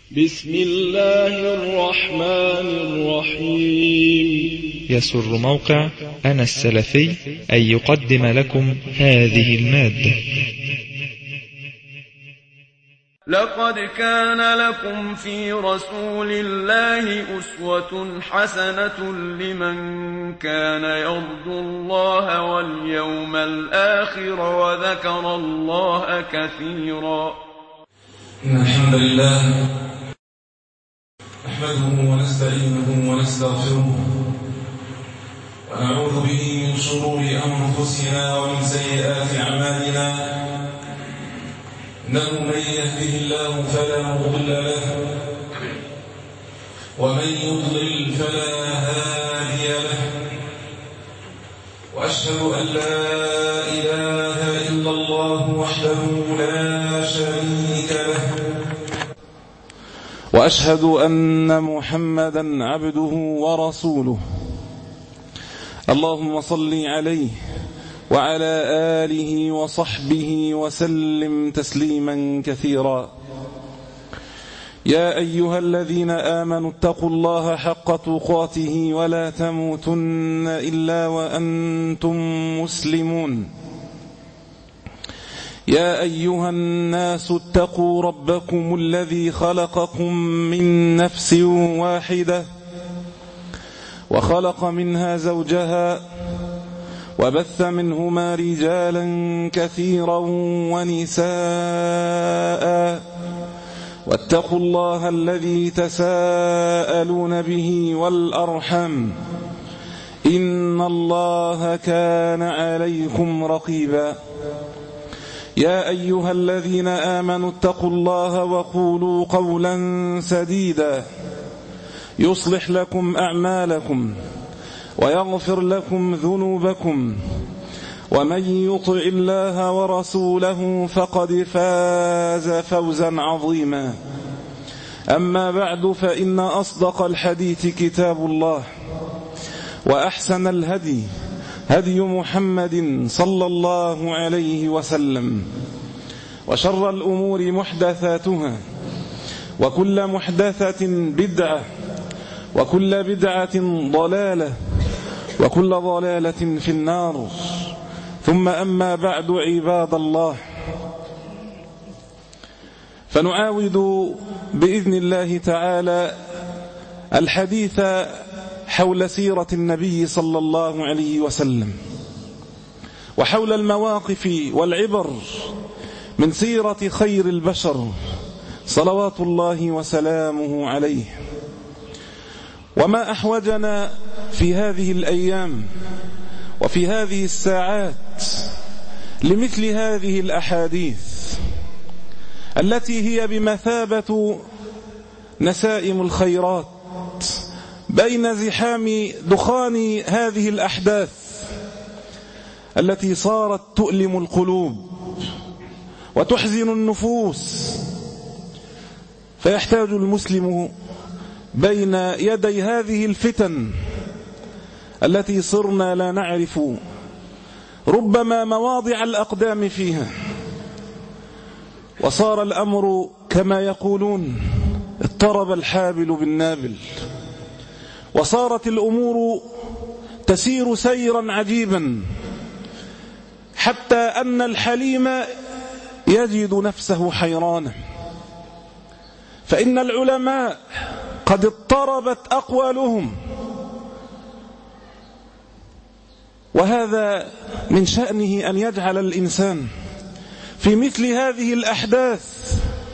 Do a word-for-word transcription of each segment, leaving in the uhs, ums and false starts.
بسم الله الرحمن الرحيم. يسر موقع أنا السلفي أن يقدم لكم هذه المادة. لقد كان لكم في رسول الله أسوة حسنة لمن كان يرجو الله واليوم الآخر وذكر الله كثيرا. إن الحمد لله نحمده ونستعينه ونستغفره ونعوذ به من شرور أنفسنا ومن سيئات أعمالنا. إنه من يهده الله فلا مضل له ومن يضلل فلا هادي له، وأشهد أن لا إله إلا الله وحده لا شريك له، وأشهد أن محمدا عبده ورسوله. اللهم صل عليه وعلى آله وصحبه وسلم تسليما كثيرا. يا أيها الذين آمنوا اتقوا الله حق تقاته ولا تموتن إلا وأنتم مسلمون. يا أيها الناس اتقوا ربكم الذي خلقكم من نفس واحدة وخلق منها زوجها وبث منهما رجالا كثيرا ونساء، واتقوا الله الذي تساءلون به والأرحم إن الله كان عليكم رقيبا. يا أيها الذين آمنوا اتقوا الله وقولوا قولا سديدا يصلح لكم أعمالكم ويغفر لكم ذنوبكم، ومن يطع الله ورسوله فقد فاز فوزا عظيما. أما بعد، فإن أصدق الحديث كتاب الله، وأحسن الهدي هدي محمد صلى الله عليه وسلم، وشر الأمور محدثاتها، وكل محدثة بدعة، وكل بدعة ضلالة، وكل ضلالة في النار. ثم أما بعد، عباد الله، فنعاود بإذن الله تعالى الحديث حول سيرة النبي صلى الله عليه وسلم، وحول المواقف والعبر من سيرة خير البشر صلوات الله وسلامه عليه. وما أحوجنا في هذه الأيام وفي هذه الساعات لمثل هذه الأحاديث التي هي بمثابة نسائم الخيرات بين زحام دخان هذه الأحداث التي صارت تؤلم القلوب وتحزن النفوس. فيحتاج المسلم بين يدي هذه الفتن التي صرنا لا نعرف ربما مواضع الأقدام فيها، وصار الأمر كما يقولون اضطرب الحابل بالنابل، وصارت الأمور تسير سيرا عجيبا، حتى أن الحليم يجد نفسه حيرانا. فإن العلماء قد اضطربت أقوالهم، وهذا من شأنه أن يجعل الإنسان في مثل هذه الأحداث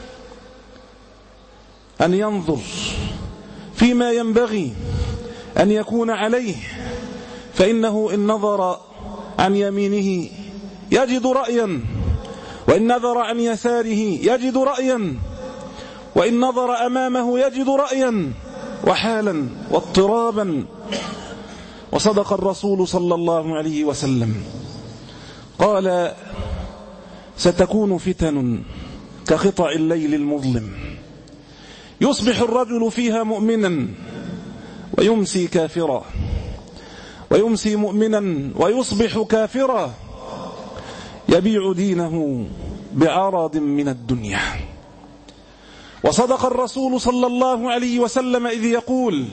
أن ينظر فيما ينبغي أن يكون عليه، فإنه إن نظر عن يمينه يجد رأيا، وإن نظر عن يساره يجد رأيا، وإن نظر أمامه يجد رأيا وحالا واضطرابا. وصدق الرسول صلى الله عليه وسلم قال: ستكون فتن كقطع الليل المظلم، يصبح الرجل فيها مؤمنا ويمسي كافرا، ويمسي مؤمنا ويصبح كافرا، يبيع دينه بعرض من الدنيا. وصدق الرسول صلى الله عليه وسلم إذ يقول: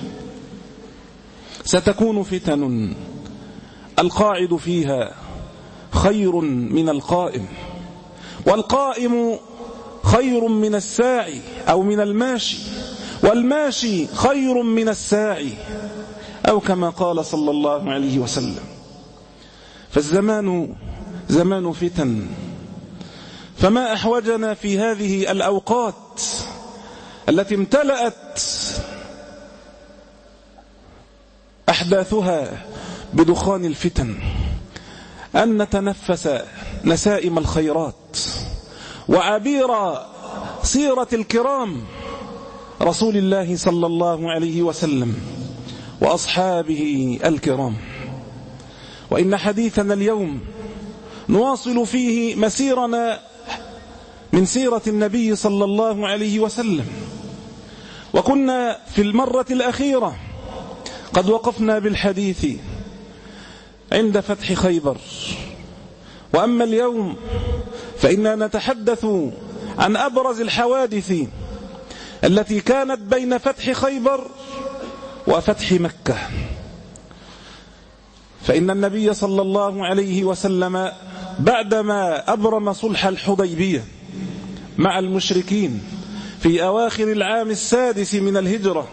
ستكون فتن القاعد فيها خير من القائم، والقائم خير من الساعي أو من الماشي، والماشي خير من الساعي، أو كما قال صلى الله عليه وسلم. فالزمان زمان فتن، فما أحوجنا في هذه الأوقات التي امتلأت أحداثها بدخان الفتن أن نتنفس نسائم الخيرات وعبير سيرة الكرام رسول الله صلى الله عليه وسلم وأصحابه الكرام. وإن حديثنا اليوم نواصل فيه مسيرنا من سيرة النبي صلى الله عليه وسلم، وكنا في المرة الأخيرة قد وقفنا بالحديث عند فتح خيبر، وأما اليوم فإننا نتحدث عن أبرز الحوادث التي كانت بين فتح خيبر وفتح مكة. فإن النبي صلى الله عليه وسلم بعدما أبرم صلح الحديبية مع المشركين في أواخر العام السادس من الهجرة،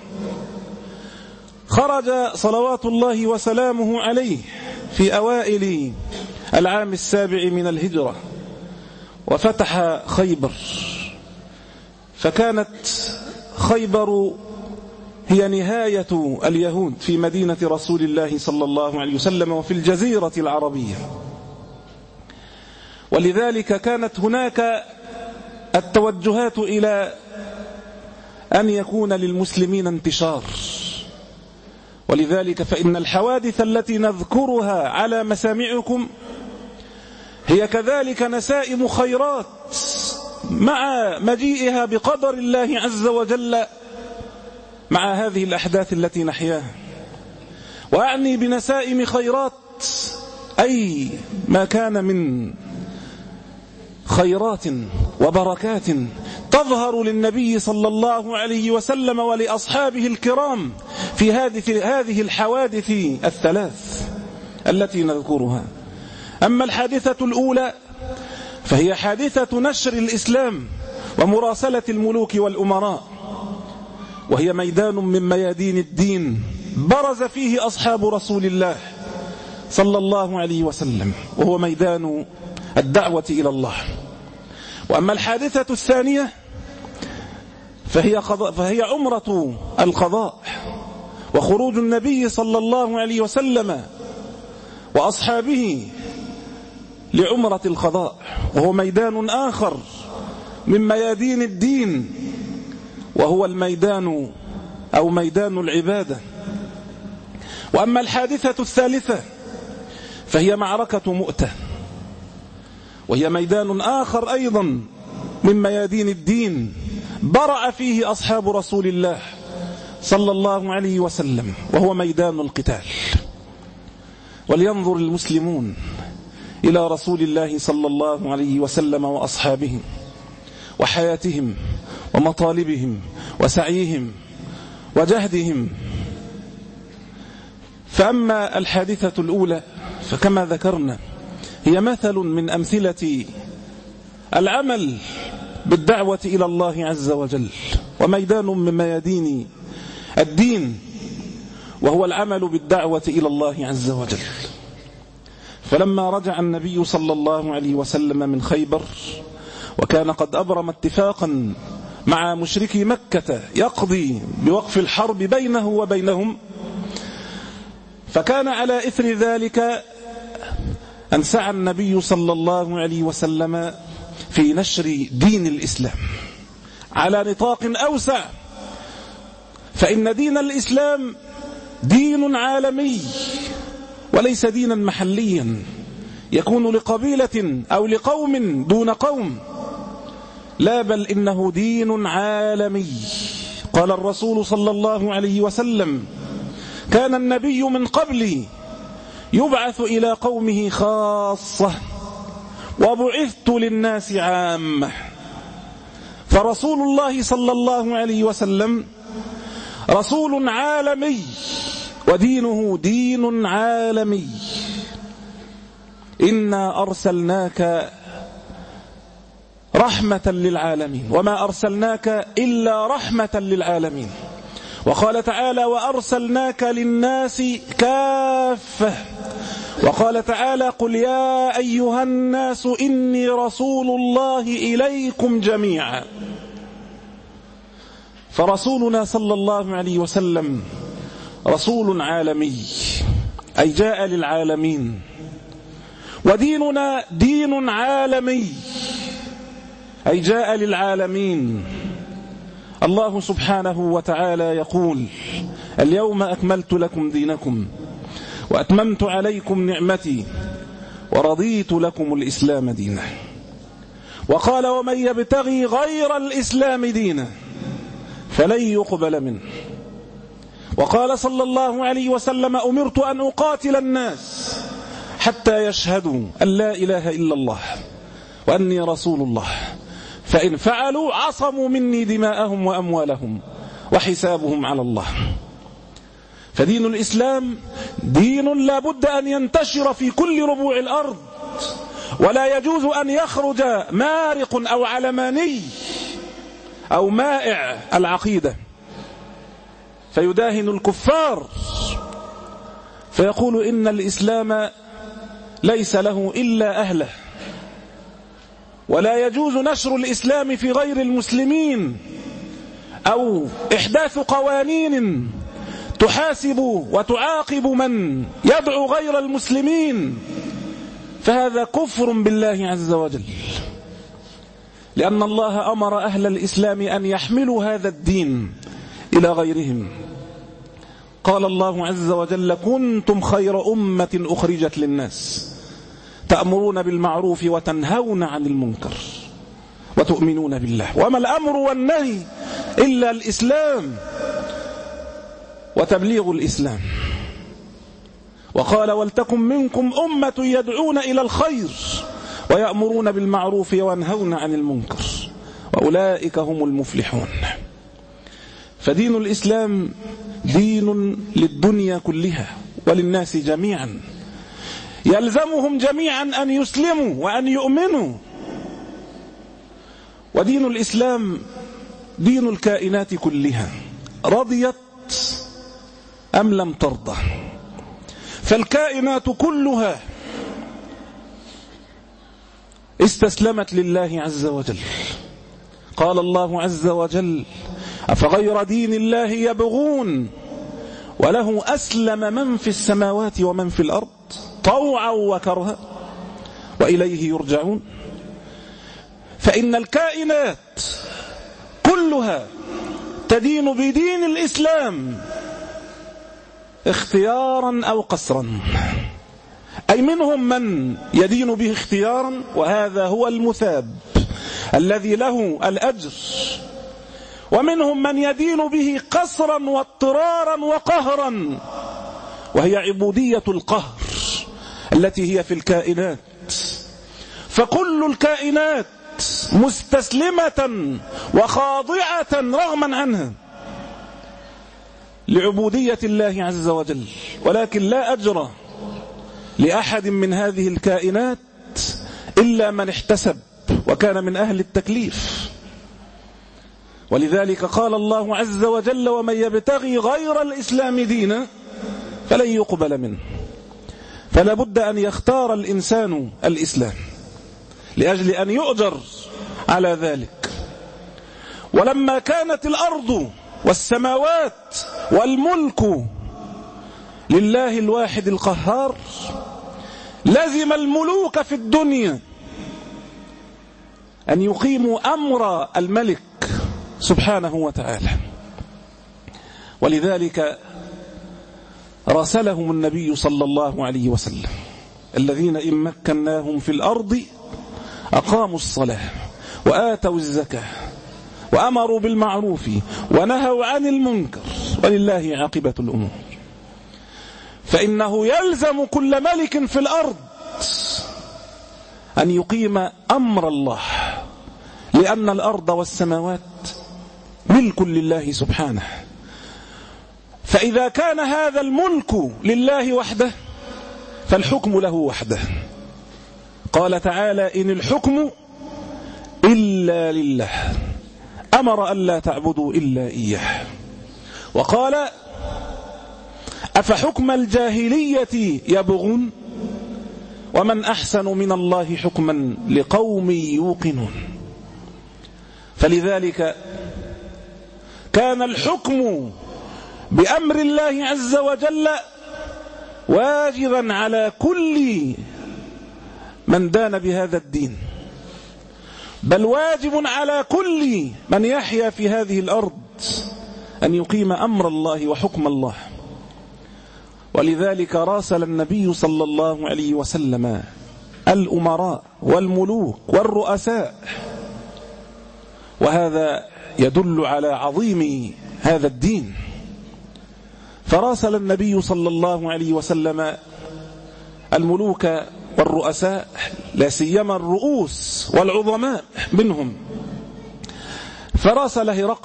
خرج صلوات الله وسلامه عليه في أوائل العام السابع من الهجرة وفتح خيبر. فكانت خيبر هي نهاية اليهود في مدينة رسول الله صلى الله عليه وسلم وفي الجزيرة العربية، ولذلك كانت هناك التوجهات إلى أن يكون للمسلمين انتشار. ولذلك فإن الحوادث التي نذكرها على مسامعكم هي كذلك نسائم خيرات مع مجيئها بقدر الله عز وجل مع هذه الأحداث التي نحياها. وأعني بنسائم خيرات أي ما كان من خيرات وبركات تظهر للنبي صلى الله عليه وسلم ولأصحابه الكرام في هذه هذه الحوادث الثلاث التي نذكرها. أما الحادثة الأولى فهي حادثة نشر الإسلام ومراسلة الملوك والأمراء، وهي ميدان من ميادين الدين برز فيه أصحاب رسول الله صلى الله عليه وسلم، وهو ميدان الدعوة إلى الله. وأما الحادثة الثانية فهي, قضاء فهي عمرة القضاء وخروج النبي صلى الله عليه وسلم وأصحابه لعمرة القضاء، وهو ميدان آخر من ميادين الدين، وهو الميدان أو ميدان العبادة. وأما الحادثة الثالثة فهي معركة مؤتة، وهي ميدان آخر أيضا من ميادين الدين برع فيه أصحاب رسول الله صلى الله عليه وسلم، وهو ميدان القتال. ولينظر المسلمون إلى رسول الله صلى الله عليه وسلم وأصحابه وحياتهم ومطالبهم وسعيهم وجهدهم. فأما الحادثة الأولى فكما ذكرنا هي مثل من أمثلة العمل بالدعوة إلى الله عز وجل، وميدان من ميادين الدين، وهو العمل بالدعوة إلى الله عز وجل. فلما رجع النبي صلى الله عليه وسلم من خيبر، وكان قد أبرم اتفاقا مع مشركي مكة يقضي بوقف الحرب بينه وبينهم، فكان على إثر ذلك أن سعى النبي صلى الله عليه وسلم في نشر دين الإسلام على نطاق أوسع. فإن دين الإسلام دين عالمي وليس دينا محليا يكون لقبيلة أو لقوم دون قوم، لا بل إنه دين عالمي. قال الرسول صلى الله عليه وسلم: كان النبي من قبلي يبعث إلى قومه خاصة وبعثت للناس عامة. فرسول الله صلى الله عليه وسلم رسول عالمي ودينه دين عالمي. إنا أرسلناك رحمة للعالمين وما أرسلناك إلا رحمة للعالمين. وقال تعالى وأرسلناك للناس كافة. وقال تعالى قل يا أيها الناس إني رسول الله إليكم جميعا. فرسولنا صلى الله عليه وسلم رسول عالمي أي جاء للعالمين، وديننا دين عالمي أي جاء للعالمين. الله سبحانه وتعالى يقول اليوم أكملت لكم دينكم وأتممت عليكم نعمتي ورضيت لكم الإسلام دينا. وقال ومن يبتغي غير الإسلام دينا فلن يقبل منه. وقال صلى الله عليه وسلم أمرت أن أقاتل الناس حتى يشهدوا أن لا إله إلا الله وأني رسول الله، فإن فعلوا عصموا مني دماءهم وأموالهم وحسابهم على الله. فدين الإسلام دين لا بد أن ينتشر في كل ربوع الأرض، ولا يجوز أن يخرج مارق أو علماني أو مائع العقيدة فيداهن الكفار فيقول إن الإسلام ليس له إلا أهله، ولا يجوز نشر الإسلام في غير المسلمين أو إحداث قوانين تحاسب وتعاقب من يدعو غير المسلمين، فهذا كفر بالله عز وجل، لأن الله أمر أهل الإسلام أن يحملوا هذا الدين إلى غيرهم. قال الله عز وجل كنتم خير أمة أخرجت للناس تأمرون بالمعروف وتنهون عن المنكر وتؤمنون بالله. وما الأمر والنهي إلا الإسلام وتبليغ الإسلام. وقال ولتكن منكم أمة يدعون إلى الخير ويأمرون بالمعروف وينهون عن المنكر وأولئك هم المفلحون. فدين الإسلام دين للدنيا كلها وللناس جميعا، يلزمهم جميعا أن يسلموا وأن يؤمنوا. ودين الإسلام دين الكائنات كلها رضيت أم لم ترضى، فالكائنات كلها استسلمت لله عز وجل. قال الله عز وجل أفغير دين الله يبغون وله أسلم من في السماوات ومن في الأرض طوعا وكرها وإليه يرجعون. فإن الكائنات كلها تدين بدين الإسلام اختيارا أو قسرا، أي منهم من يدين به اختيارا وهذا هو المثاب الذي له الأجر، ومنهم من يدين به قسرا واضطرارا وقهرا وهي عبودية القهر التي هي في الكائنات. فكل الكائنات مستسلمة وخاضعة رغما عنها لعبودية الله عز وجل، ولكن لا أجر لأحد من هذه الكائنات إلا من احتسب وكان من أهل التكليف. ولذلك قال الله عز وجل ومن يبتغي غير الإسلام دينا فلن يقبل منه. فلا بد أن يختار الإنسان الإسلام لأجل أن يؤجر على ذلك. ولما كانت الأرض والسماوات والملك لله الواحد القهار لزم الملوك في الدنيا أن يقيموا أمر الملك سبحانه وتعالى. ولذلك راسلهم النبي صلى الله عليه وسلم الذين إن مكناهم في الأرض أقاموا الصلاة وآتوا الزكاة وأمروا بالمعروف ونهوا عن المنكر ولله عاقبة الأمور. فإنه يلزم كل ملك في الأرض أن يقيم أمر الله لأن الأرض والسماوات ملك لله سبحانه. فإذا كان هذا الملك لله وحده فالحكم له وحده. قال تعالى: إن الحكم إلا لله أمر ألا تعبدوا إلا إياه. وقال: أفحكم الجاهلية يبغون ومن أحسن من الله حكما لقوم يوقنون. فلذلك كان الحكم بأمر الله عز وجل واجبا على كل من دان بهذا الدين، بل واجب على كل من يحيا في هذه الأرض أن يقيم أمر الله وحكم الله. ولذلك راسل النبي صلى الله عليه وسلم الأمراء والملوك والرؤساء، وهذا يدل على عظيم هذا الدين. فراسل النبي صلى الله عليه وسلم الملوك والرؤساء، لا سيما الرؤوس والعظماء منهم. فراسل هرقل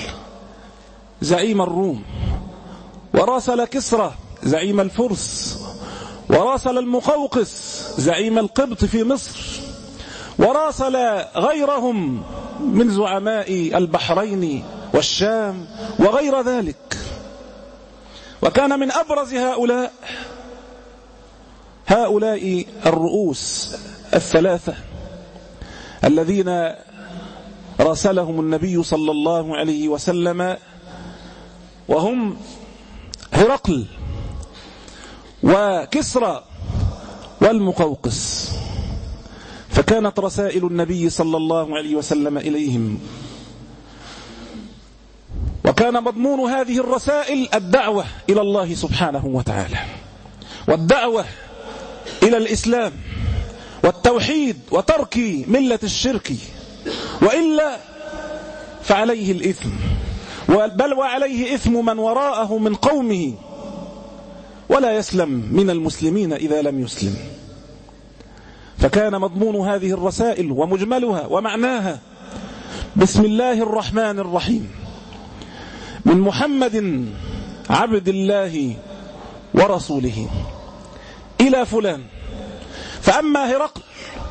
زعيم الروم، وراسل كسرى زعيم الفرس، وراسل المقوقس زعيم القبط في مصر، وراسل غيرهم من زعماء البحرين والشام وغير ذلك. وكان من أبرز هؤلاء هؤلاء الرؤوس الثلاثة الذين راسلهم النبي صلى الله عليه وسلم، وهم هرقل وكسرى والمقوقس. فكانت رسائل النبي صلى الله عليه وسلم إليهم، وكان مضمون هذه الرسائل الدعوة إلى الله سبحانه وتعالى، والدعوة إلى الإسلام والتوحيد وترك ملة الشرك، وإلا فعليه الإثم، بل وعليه إثم من وراءه من قومه، ولا يسلم من المسلمين إذا لم يسلم. فكان مضمون هذه الرسائل ومجملها ومعناها: بسم الله الرحمن الرحيم، من محمد عبد الله ورسوله إلى فلان. فأما هرقل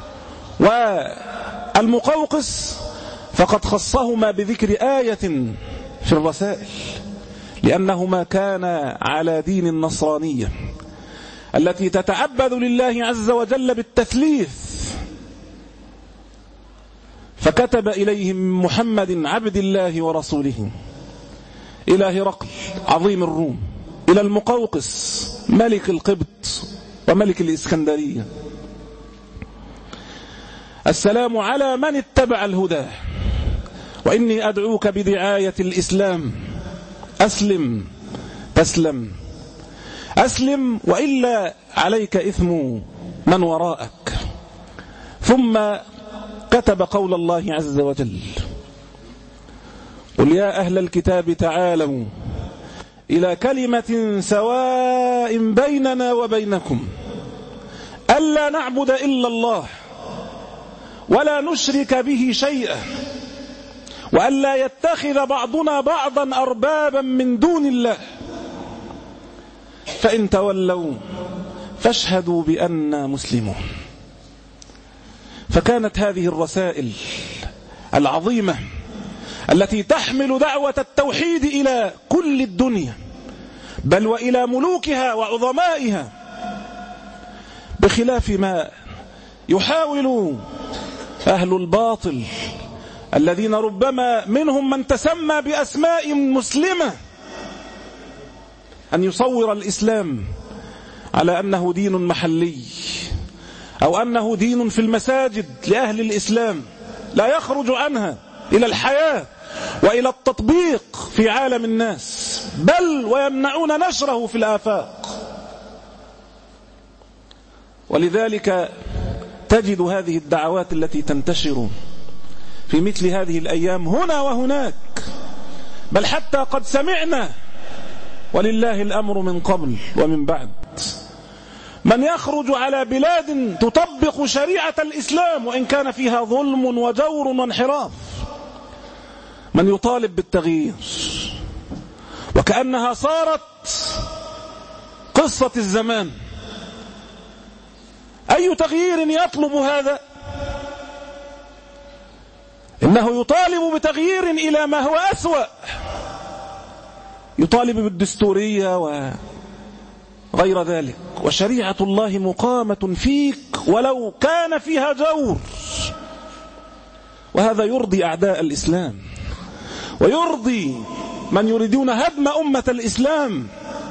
والمقوقس فقد خصهما بذكر آية في الرسائل، لأنهما كانا على دين النصرانية التي تتعبد لله عز وجل بالتثليث. فكتب إليهم محمد عبد الله ورسوله إلى هرقل عظيم الروم، إلى المقوقس ملك القبط وملك الإسكندرية: السلام على من اتبع الهدى، وإني أدعوك بدعاية الإسلام، أسلم تسلم، أسلم وإلا عليك إثم من وراءك. ثم كتب قول الله عز وجل: قل يا أهل الكتاب تعالوا إلى كلمة سواء بيننا وبينكم ألا نعبد إلا الله ولا نشرك به شيئا وألا يتخذ بعضنا بعضا أربابا من دون الله فإن تولوا فاشهدوا بأننا مسلمون. فكانت هذه الرسائل العظيمة التي تحمل دعوة التوحيد إلى كل الدنيا، بل وإلى ملوكها وعظمائها، بخلاف ما يحاول أهل الباطل الذين ربما منهم من تسمى بأسماء مسلمة أن يصور الإسلام على أنه دين محلي، أو أنه دين في المساجد لأهل الإسلام لا يخرج عنها إلى الحياة وإلى التطبيق في عالم الناس، بل ويمنعون نشره في الآفاق. ولذلك تجد هذه الدعوات التي تنتشر في مثل هذه الأيام هنا وهناك، بل حتى قد سمعنا ولله الأمر من قبل ومن بعد من يخرج على بلاد تطبق شريعة الإسلام وإن كان فيها ظلم وجور وانحراف، من يطالب بالتغيير، وكأنها صارت قصة الزمان. أي تغيير يطلب هذا؟ إنه يطالب بتغيير إلى ما هو أسوأ، يطالب بالدستورية وغير ذلك. وشريعة الله مقامة فيك ولو كان فيها جور، وهذا يرضي أعداء الإسلام ويرضي من يريدون هدم أمة الإسلام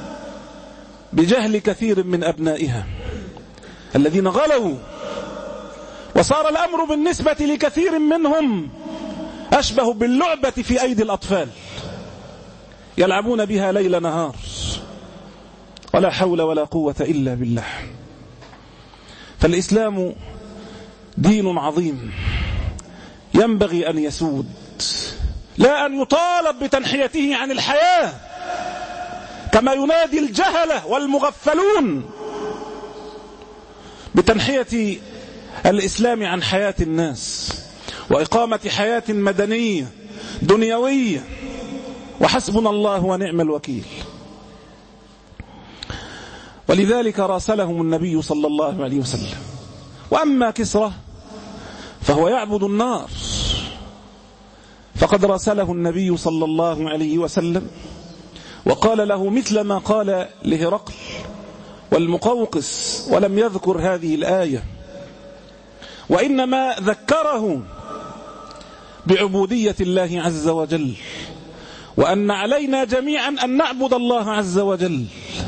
بجهل كثير من أبنائها الذين غلوا، وصار الأمر بالنسبة لكثير منهم أشبه باللعبة في أيدي الأطفال يلعبون بها ليل نهار، ولا حول ولا قوة إلا بالله. فالإسلام دين عظيم ينبغي أن يسود، لا أن يطالب بتنحيته عن الحياة كما ينادي الجهلة والمغفلون بتنحية الإسلام عن حياة الناس وإقامة حياة مدنية دنيوية، وحسبنا الله ونعم الوكيل. ولذلك راسلهم النبي صلى الله عليه وسلم. وأما كسرى فهو يعبد النار، فقد راسله النبي صلى الله عليه وسلم وقال له مثل ما قال لهرقل والمقوقس، ولم يذكر هذه الآية، وإنما ذكره بعبودية الله عز وجل، وأن علينا جميعا أن نعبد الله عز وجل.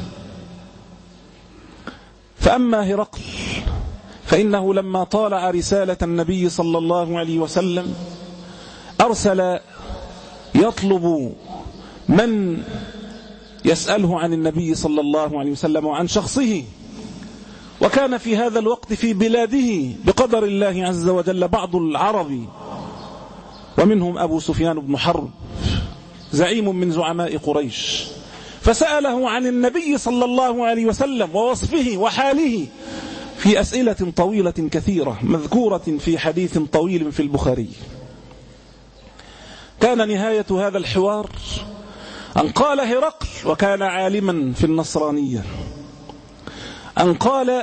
فأما هرقل فإنه لما طالع رسالة النبي صلى الله عليه وسلم أرسل يطلب من يسأله عن النبي صلى الله عليه وسلم وعن شخصه. وكان في هذا الوقت في بلاده بقدر الله عز وجل بعض العرب، ومنهم أبو سفيان بن حرب زعيم من زعماء قريش، فسأله عن النبي صلى الله عليه وسلم ووصفه وحاله في أسئلة طويلة كثيرة مذكورة في حديث طويل في البخاري. كان نهاية هذا الحوار أن قال هرقل، وكان عالما في النصرانية، أن قال: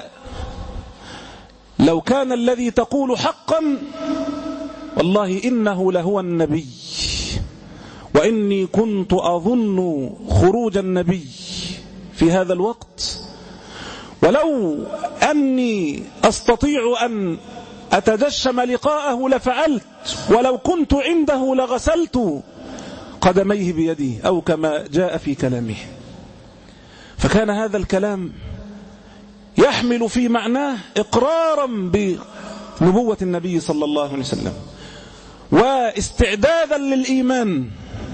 لو كان الذي تقول حقا والله إنه لهو النبي، وإني كنت أظن خروج النبي في هذا الوقت، ولو أني أستطيع أن أتجشم لقاءه لفعلت، ولو كنت عنده لغسلت قدميه بيدي، أو كما جاء في كلامه. فكان هذا الكلام يحمل في معناه إقرارا بنبوة النبي صلى الله عليه وسلم واستعدادا للإيمان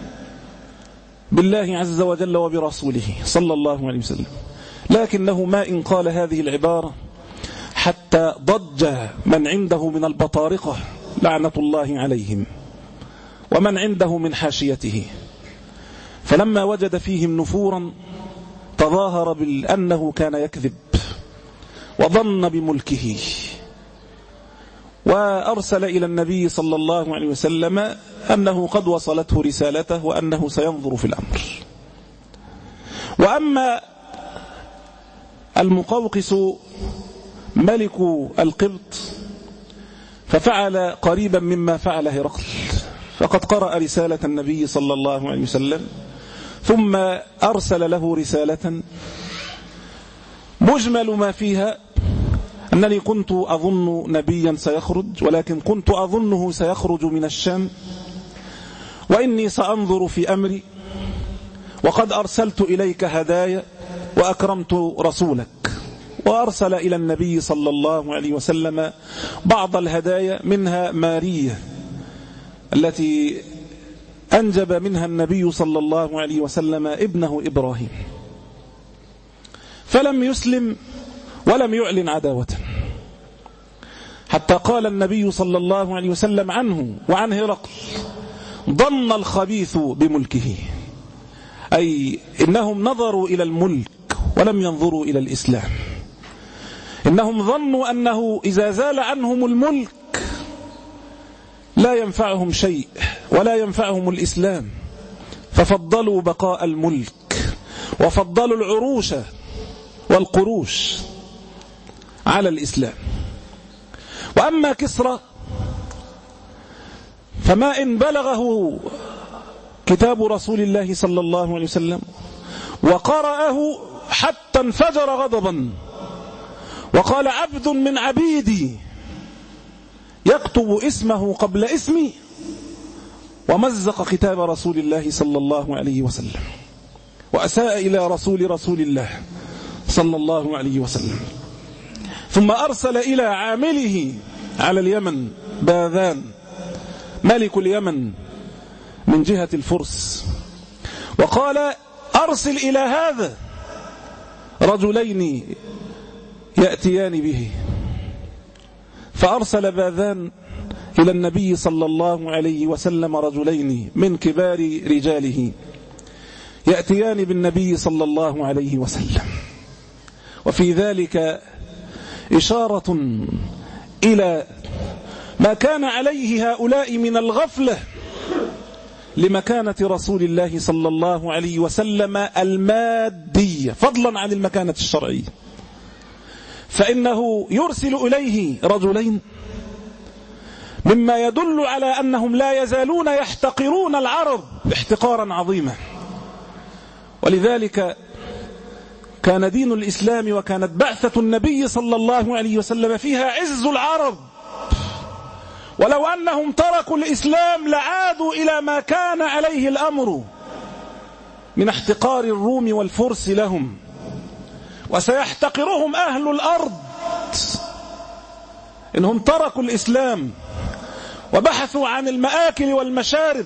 بالله عز وجل وبرسوله صلى الله عليه وسلم. لكنه ما إن قال هذه العبارة حتى ضج من عنده من البطارقة لعنة الله عليهم ومن عنده من حاشيته، فلما وجد فيهم نفورا تظاهر بأنه كان يكذب وظن بملكه، وأرسل إلى النبي صلى الله عليه وسلم أنه قد وصلته رسالته وأنه سينظر في الأمر. وأما المقوقس ملك القبط ففعل قريبا مما فعل هرقل، فقد قرأ رسالة النبي صلى الله عليه وسلم ثم أرسل له رسالة مجمل ما فيها أنني كنت أظن نبيا سيخرج، ولكن كنت أظنه سيخرج من الشام، وإني سأنظر في أمري، وقد أرسلت إليك هدايا وأكرمت رسولك. وأرسل إلى النبي صلى الله عليه وسلم بعض الهدايا، منها مارية التي أنجب منها النبي صلى الله عليه وسلم ابنه إبراهيم، فلم يسلم ولم يعلن عداوة، حتى قال النبي صلى الله عليه وسلم عنه وعن هرقل: ضن الخبيث بملكه، أي إنهم نظروا إلى الملك ولم ينظروا إلى الإسلام. إنهم ظنوا أنه إذا زال عنهم الملك لا ينفعهم شيء ولا ينفعهم الإسلام، ففضلوا بقاء الملك وفضلوا العروش والقروش على الإسلام. وأما كسرى فما إن بلغه كتاب رسول الله صلى الله عليه وسلم وقرأه حتى انفجر غضبا وقال: عبد من عبيدي يكتب اسمه قبل اسمي، ومزق كتاب رسول الله صلى الله عليه وسلم وأساء إلى رسول رسول الله صلى الله عليه وسلم. ثم أرسل إلى عامله على اليمن باذان ملك اليمن من جهة الفرس، وقال: أرسل إلى هذا رجلين يأتيان به. فأرسل باذان إلى النبي صلى الله عليه وسلم رجلين من كبار رجاله يأتيان بالنبي صلى الله عليه وسلم، وفي ذلك إشارة إلى ما كان عليه هؤلاء من الغفلة لمكانة رسول الله صلى الله عليه وسلم المادية فضلا عن المكانة الشرعية. فإنه يرسل إليه رجلين مما يدل على أنهم لا يزالون يحتقرون العرب احتقارا عظيما. ولذلك كان دين الإسلام وكانت بعثة النبي صلى الله عليه وسلم فيها عز العرب، ولو أنهم تركوا الإسلام لعادوا إلى ما كان عليه الأمر من احتقار الروم والفرس لهم، وسيحتقرهم أهل الأرض إنهم تركوا الإسلام وبحثوا عن المآكل والمشارب.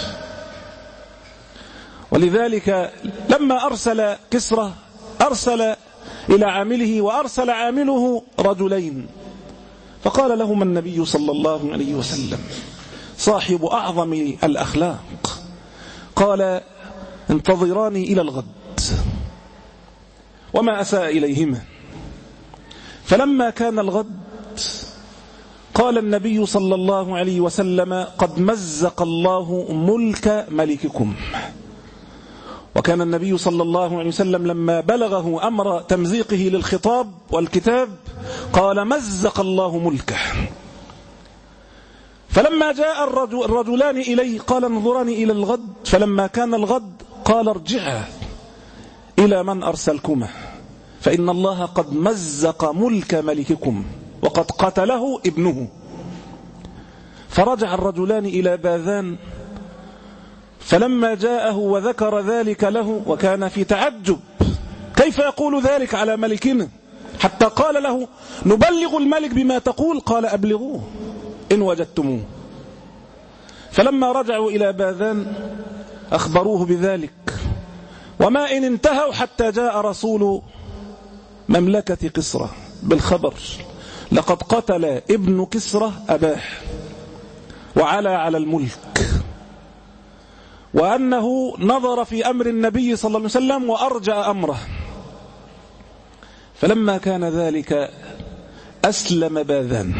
ولذلك لما أرسل كسرى أرسل إلى عامله، وأرسل عامله رجلين، فقال لهما النبي صلى الله عليه وسلم صاحب أعظم الأخلاق، قال: انتظراني إلى الغد، وما أساء إليهما. فلما كان الغد قال النبي صلى الله عليه وسلم: قد مزق الله ملك ملككم. وكان النبي صلى الله عليه وسلم لما بلغه أمر تمزيقه للخطاب والكتاب قال: مزق الله ملكه. فلما جاء الرجلان إليه قال: انظراني إلى الغد. فلما كان الغد قال: ارجعا إلى من أرسلكما، فإن الله قد مزق ملك ملككم وقد قتله ابنه. فرجع الرجلان إلى باذان، فلما جاءه وذكر ذلك له وكان في تعجب، كيف يقول ذلك على ملكنا؟ حتى قال له: نبلغ الملك بما تقول؟ قال: أبلغوه إن وجدتموه. فلما رجعوا إلى باذان أخبروه بذلك، وما إن انتهوا حتى جاء رسول مملكة كسرى بالخبر: لقد قتل ابن كسرى أباه وعلى على الملك، وأنه نظر في أمر النبي صلى الله عليه وسلم وأرجع أمره. فلما كان ذلك أسلم باذان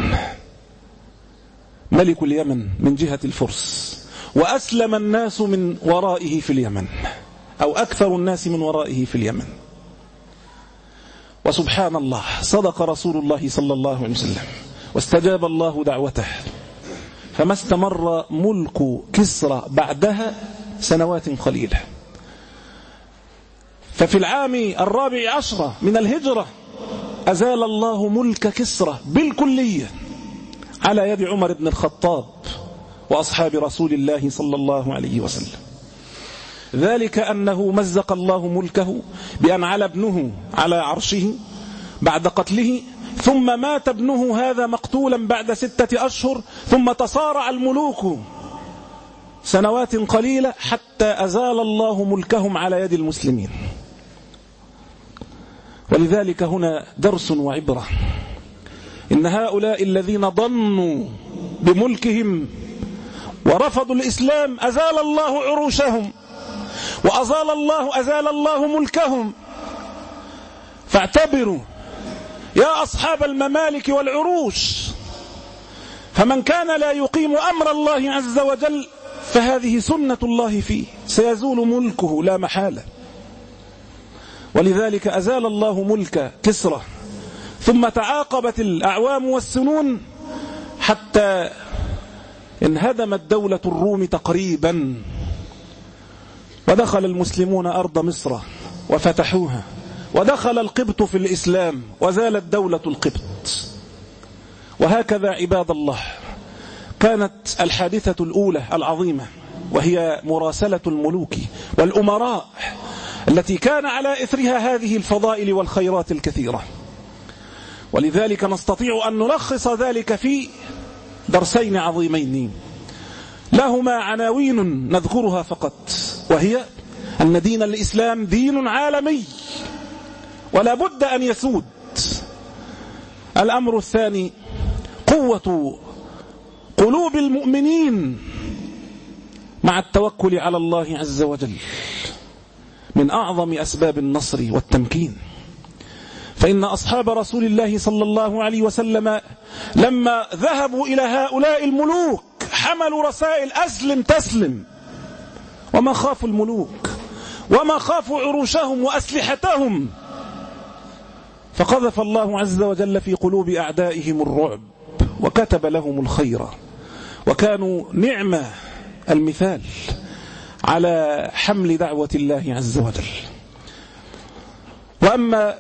ملك اليمن من جهة الفرس، وأسلم الناس من ورائه في اليمن، أو أكثر الناس من ورائه في اليمن. وسبحان الله، صدق رسول الله صلى الله عليه وسلم واستجاب الله دعوته، فما استمر ملك كسرى بعدها سنوات قليلة. ففي العام الرابع عشر من الهجرة أزال الله ملك كسرى بالكلية على يد عمر بن الخطاب وأصحاب رسول الله صلى الله عليه وسلم. ذلك أنه مزق الله ملكه بأن على ابنه على عرشه بعد قتله، ثم مات ابنه هذا مقتولا بعد ستة أشهر، ثم تصارع الملوك سنوات قليلة حتى أزال الله ملكهم على يد المسلمين. ولذلك هنا درس وعبرة، إن هؤلاء الذين ضنوا بملكهم ورفضوا الإسلام أزال الله عروشهم وأزال الله أزال الله ملكهم. فاعتبروا يا أصحاب الممالك والعروش، فمن كان لا يقيم أمر الله عز وجل فهذه سنة الله فيه، سيزول ملكه لا محالة. ولذلك أزال الله ملك كسرى، ثم تعاقبت الأعوام والسنون حتى انهدمت دولة الروم تقريبا، ودخل المسلمون أرض مصر وفتحوها، ودخل القبط في الإسلام وزالت دولة القبط. وهكذا عباد الله كانت الحادثة الأولى العظيمة، وهي مراسلة الملوك والأمراء التي كان على إثرها هذه الفضائل والخيرات الكثيرة. ولذلك نستطيع أن نلخص ذلك في درسين عظيمين لهما عناوين نذكرها فقط، وهي أن دين الإسلام دين عالمي ولا بد أن يسود. الأمر الثاني قوة قلوب المؤمنين مع التوكل على الله عز وجل، من أعظم أسباب النصر والتمكين. فإن أصحاب رسول الله صلى الله عليه وسلم لما ذهبوا إلى هؤلاء الملوك حملوا رسائل أسلم تسلم، وما خافوا الملوك وما خافوا عروشهم وأسلحتهم، فقذف الله عز وجل في قلوب أعدائهم الرعب وكتب لهم الخير، وكانوا نعمة المثال على حمل دعوة الله عز وجل. وأما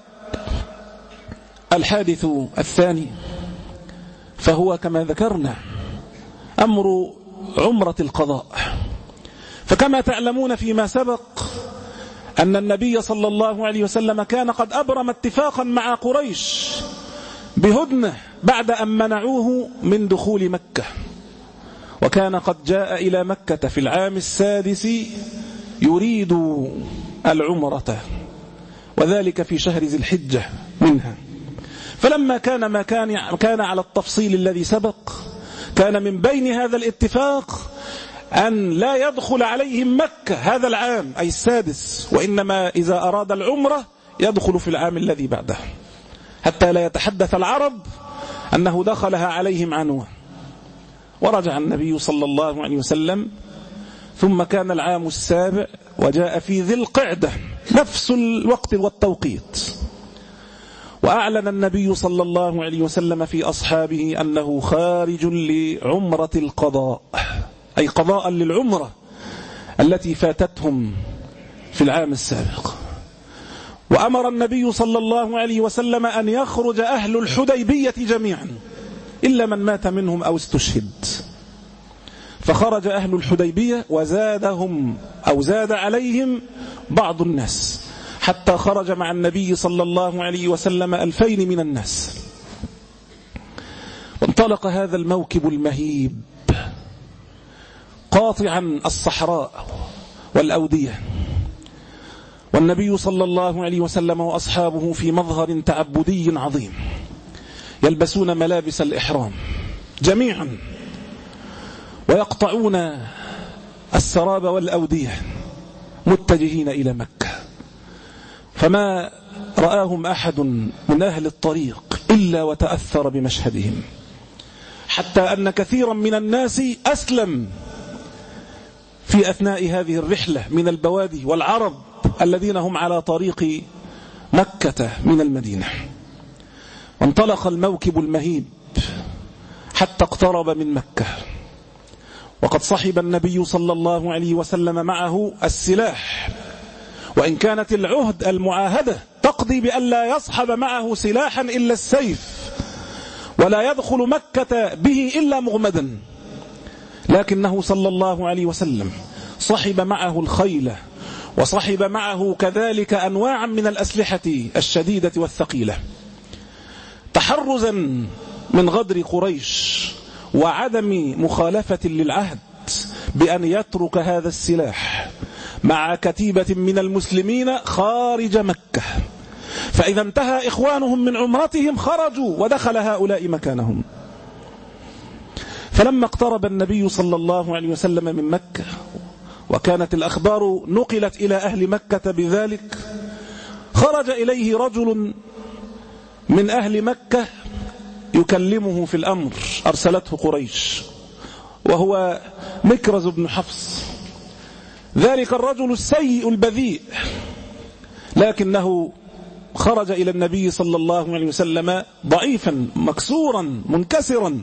الحادث الثاني فهو كما ذكرنا أمر عمرة القضاء. فكما تعلمون فيما سبق أن النبي صلى الله عليه وسلم كان قد أبرم اتفاقا مع قريش بهدنة بعد أن منعوه من دخول مكة، وكان قد جاء إلى مكة في العام السادس يريد العمرة، وذلك في شهر ذي الحجة منها. فلما كان ما كان, كان على التفصيل الذي سبق، كان من بين هذا الاتفاق أن لا يدخل عليهم مكة هذا العام أي السادس، وإنما إذا أراد العمرة يدخل في العام الذي بعده، حتى لا يتحدث العرب أنه دخلها عليهم عنوة. ورجع النبي صلى الله عليه وسلم، ثم كان العام السابع وجاء في ذي القعدة نفس الوقت والتوقيت، وأعلن النبي صلى الله عليه وسلم في أصحابه أنه خارج لعمرة القضاء، أي قضاء للعمرة التي فاتتهم في العام السابق. وأمر النبي صلى الله عليه وسلم أن يخرج أهل الحديبية جميعا إلا من مات منهم أو استشهد، فخرج أهل الحديبية وزادهم أو زاد عليهم بعض الناس، حتى خرج مع النبي صلى الله عليه وسلم ألفين من الناس. وانطلق هذا الموكب المهيب قاطعا الصحراء والأودية، والنبي صلى الله عليه وسلم وأصحابه في مظهر تعبدي عظيم، يلبسون ملابس الإحرام جميعا، ويقطعون السراب والأودية متجهين إلى مكة. فما رآهم أحد من أهل الطريق إلا وتأثر بمشهدهم، حتى أن كثيرا من الناس أسلم في أثناء هذه الرحلة من البوادي والعرب الذين هم على طريق مكة من المدينة. وانطلق الموكب المهيب حتى اقترب من مكة، وقد صحب النبي صلى الله عليه وسلم معه السلاح، وإن كانت العهد المعاهدة تقضي بأن لا يصحب معه سلاحا إلا السيف، ولا يدخل مكة به إلا مغمدا، لكنه صلى الله عليه وسلم صحب معه الخيل، وصحب معه كذلك أنواعا من الأسلحة الشديدة والثقيلة، تحرزا من غدر قريش وعدم مخالفة للعهد بأن يترك هذا السلاح مع كتيبة من المسلمين خارج مكة، فإذا انتهى إخوانهم من عمرتهم خرجوا ودخل هؤلاء مكانهم. فلما اقترب النبي صلى الله عليه وسلم من مكة، وكانت الأخبار نقلت إلى أهل مكة بذلك، خرج إليه رجل من أهل مكة يكلمه في الأمر، أرسلته قريش، وهو مكرز بن حفص، ذلك الرجل السيء البذيء، لكنه خرج إلى النبي صلى الله عليه وسلم ضعيفا مكسورا منكسرا،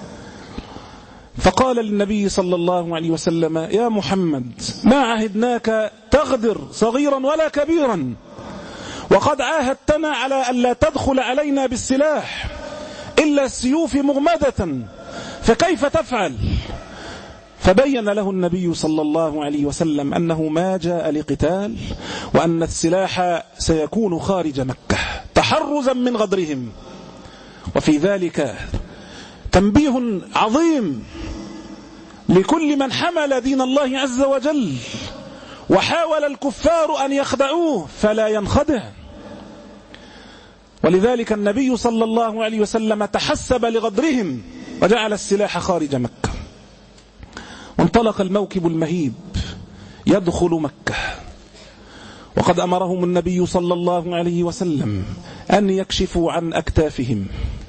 فقال للنبي صلى الله عليه وسلم: يا محمد، ما عهدناك تغدر صغيرا ولا كبيرا، وقد عاهدتنا على ألا تدخل علينا بالسلاح إلا السيوف مغمدة، فكيف تفعل؟ فبين له النبي صلى الله عليه وسلم أنه ما جاء لقتال، وأن السلاح سيكون خارج مكة تحرزا من غدرهم. وفي ذلك تنبيه عظيم لكل من حمل دين الله عز وجل وحاول الكفار أن يخدعوه فلا ينخدع. ولذلك النبي صلى الله عليه وسلم تحسب لغدرهم وجعل السلاح خارج مكة، وانطلق الموكب المهيب يدخل مكة، وقد أمرهم النبي صلى الله عليه وسلم أن يكشفوا عن أكتافهم،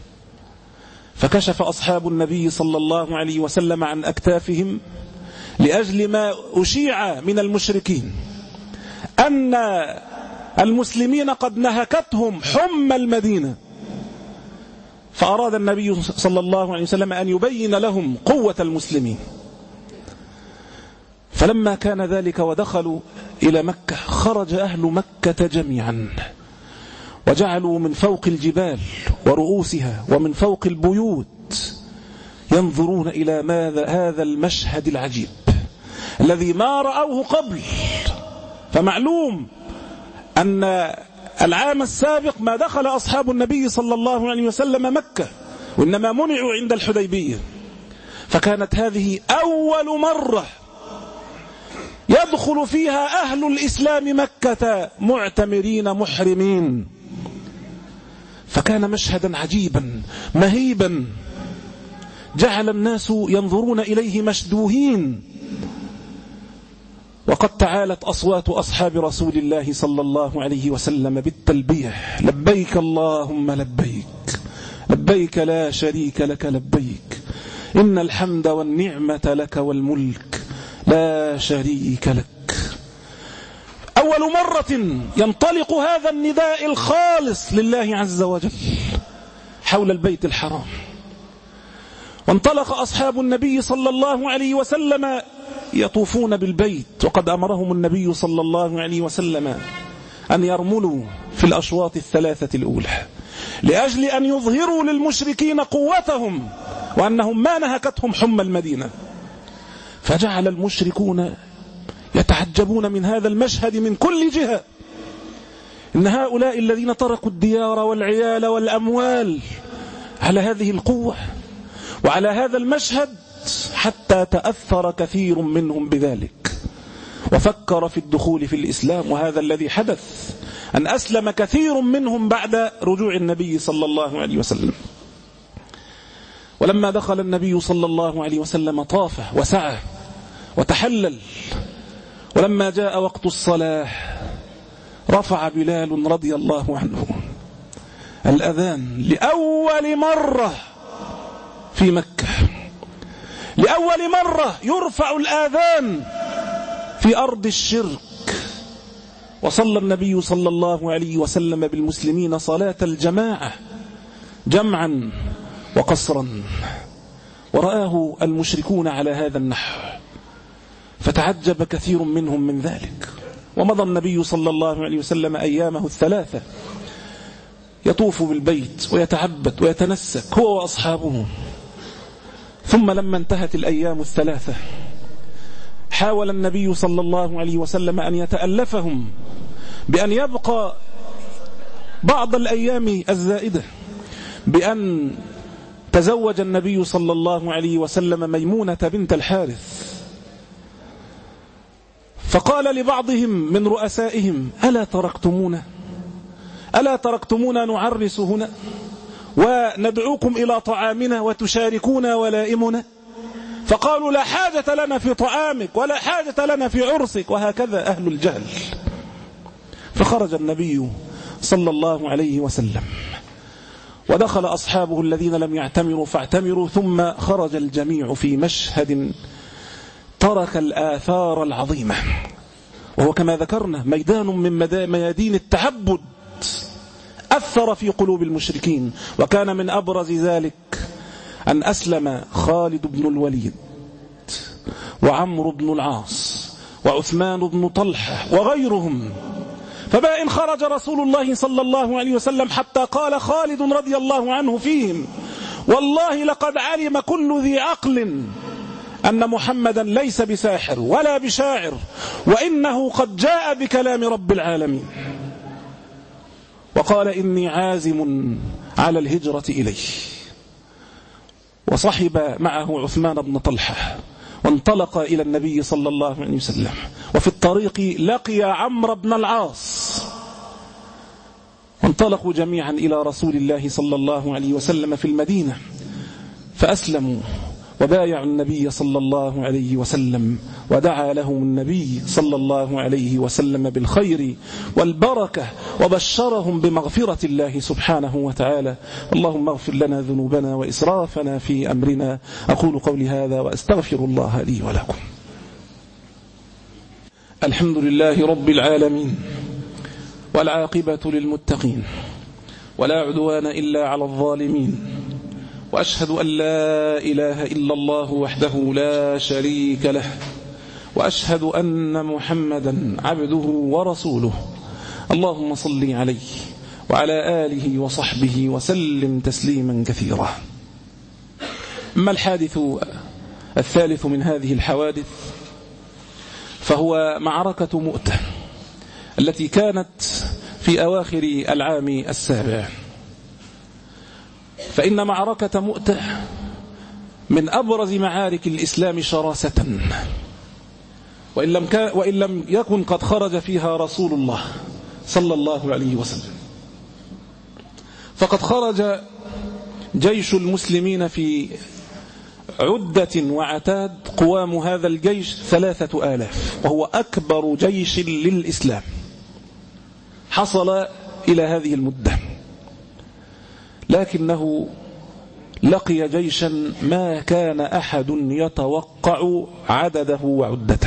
فكشف أصحاب النبي صلى الله عليه وسلم عن أكتافهم لأجل ما أشيع من المشركين أن المسلمين قد نهكتهم حمى المدينة، فأراد النبي صلى الله عليه وسلم أن يبين لهم قوة المسلمين. فلما كان ذلك ودخلوا إلى مكة خرج أهل مكة جميعا، وجعلوا من فوق الجبال ورؤوسها ومن فوق البيوت ينظرون إلى ماذا هذا المشهد العجيب الذي ما رأوه قبل. فمعلوم أن العام السابق ما دخل أصحاب النبي صلى الله عليه وسلم مكة، وإنما منعوا عند الحديبية، فكانت هذه أول مرة يدخل فيها أهل الإسلام مكة معتمرين محرمين، فكان مشهدا عجيبا مهيبا جعل الناس ينظرون إليه مشدوهين. وقد تعالت أصوات أصحاب رسول الله صلى الله عليه وسلم بالتلبية: لبيك اللهم لبيك، لبيك لا شريك لك لبيك، إن الحمد والنعمة لك والملك لا شريك لك. أول مرة ينطلق هذا النداء الخالص لله عز وجل حول البيت الحرام. وانطلق أصحاب النبي صلى الله عليه وسلم يطوفون بالبيت، وقد أمرهم النبي صلى الله عليه وسلم أن يرملوا في الأشواط الثلاثة الأولى لأجل أن يظهروا للمشركين قوتهم وأنهم ما نهكتهم حمى المدينة. فجعل المشركون يتعجبون من هذا المشهد من كل جهة، إن هؤلاء الذين تركوا الديار والعيال والأموال على هذه القوة وعلى هذا المشهد، حتى تأثر كثير منهم بذلك وفكر في الدخول في الإسلام. وهذا الذي حدث، أن أسلم كثير منهم بعد رجوع النبي صلى الله عليه وسلم. ولما دخل النبي صلى الله عليه وسلم طاف وسعى وتحلل، ولما جاء وقت الصلاة رفع بلال رضي الله عنه الأذان لأول مرة في مكة، لأول مرة يرفع الآذان في أرض الشرك. وصلى النبي صلى الله عليه وسلم بالمسلمين صلاة الجماعة جمعا وقصرا، ورآه المشركون على هذا النحو فتعجب كثير منهم من ذلك. ومضى النبي صلى الله عليه وسلم أيامه الثلاثة يطوف بالبيت ويتعبد ويتنسك هو وأصحابه. ثم لما انتهت الأيام الثلاثة حاول النبي صلى الله عليه وسلم أن يتألفهم بأن يبقى بعض الأيام الزائدة، بأن تزوج النبي صلى الله عليه وسلم ميمونة بنت الحارث. فقال لبعضهم من رؤسائهم: ألا تركتمونا ألا تركتمونا نعرس هنا وندعوكم إلى طعامنا وتشاركونا ولائمنا؟ فقالوا: لا حاجة لنا في طعامك ولا حاجة لنا في عرسك. وهكذا أهل الجهل. فخرج النبي صلى الله عليه وسلم ودخل أصحابه الذين لم يعتمروا فاعتمروا، ثم خرج الجميع في مشهد ترك الآثار العظيمة، وهو كما ذكرنا ميدان من ميادين التعبد أثر في قلوب المشركين. وكان من أبرز ذلك أن أسلم خالد بن الوليد وعمرو بن العاص وعثمان بن طلحة وغيرهم. فما إن خرج رسول الله صلى الله عليه وسلم حتى قال خالد رضي الله عنه فيهم: والله لقد علم كل ذي عقل أن محمدا ليس بساحر ولا بشاعر، وإنه قد جاء بكلام رب العالمين. وقال: إني عازم على الهجرة إليه. وصحب معه عثمان بن طلحة وانطلق إلى النبي صلى الله عليه وسلم، وفي الطريق لقي عمرو بن العاص، وانطلقوا جميعا إلى رسول الله صلى الله عليه وسلم في المدينة، فأسلموا وبايعوا النبي صلى الله عليه وسلم، ودعا لهم النبي صلى الله عليه وسلم بالخير والبركة، وبشرهم بمغفرة الله سبحانه وتعالى. اللهم اغفر لنا ذنوبنا وإسرافنا في أمرنا. أقول قولي هذا وأستغفر الله لي ولكم. الحمد لله رب العالمين، والعاقبة للمتقين، ولا عدوان إلا على الظالمين، وأشهد أن لا إله إلا الله وحده لا شريك له، وأشهد أن محمدا عبده ورسوله. اللهم صل عليه وعلى آله وصحبه وسلم تسليما كثيرا. أما الحادث الثالث من هذه الحوادث فهو معركة مؤتة التي كانت في أواخر العام السابع. فإن معركة مؤتة من أبرز معارك الإسلام شراسة، وإن لم, كان وإن لم يكن قد خرج فيها رسول الله صلى الله عليه وسلم، فقد خرج جيش المسلمين في عدة وعتاد قوام هذا الجيش ثلاثة آلاف، وهو أكبر جيش للإسلام حصل إلى هذه المدة. لكنه لقي جيشا ما كان أحد يتوقع عدده وعدته.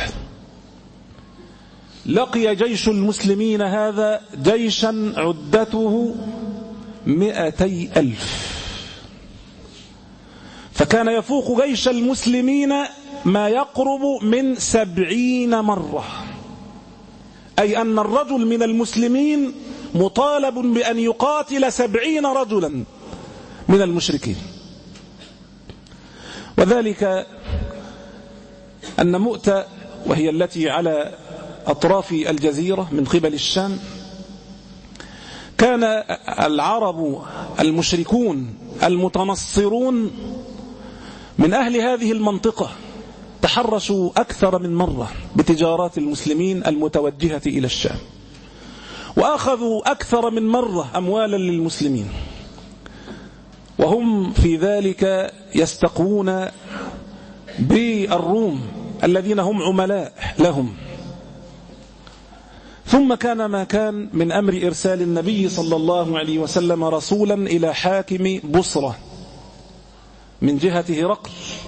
لقي جيش المسلمين هذا جيشا عدته مئتي ألف، فكان يفوق جيش المسلمين ما يقرب من سبعين مرة، أي أن الرجل من المسلمين مطالب بأن يقاتل سبعين رجلا من المشركين. وذلك أن مؤتة، وهي التي على أطراف الجزيرة من قبل الشام، كان العرب المشركون المتنصرون من أهل هذه المنطقة تحرشوا أكثر من مرة بتجارات المسلمين المتوجهة إلى الشام، وأخذوا أكثر من مرة أموالا للمسلمين، وهم في ذلك يستقوون بالروم الذين هم عملاء لهم. ثم كان ما كان من أمر إرسال النبي صلى الله عليه وسلم رسولا إلى حاكم بصرة من جهة هرقل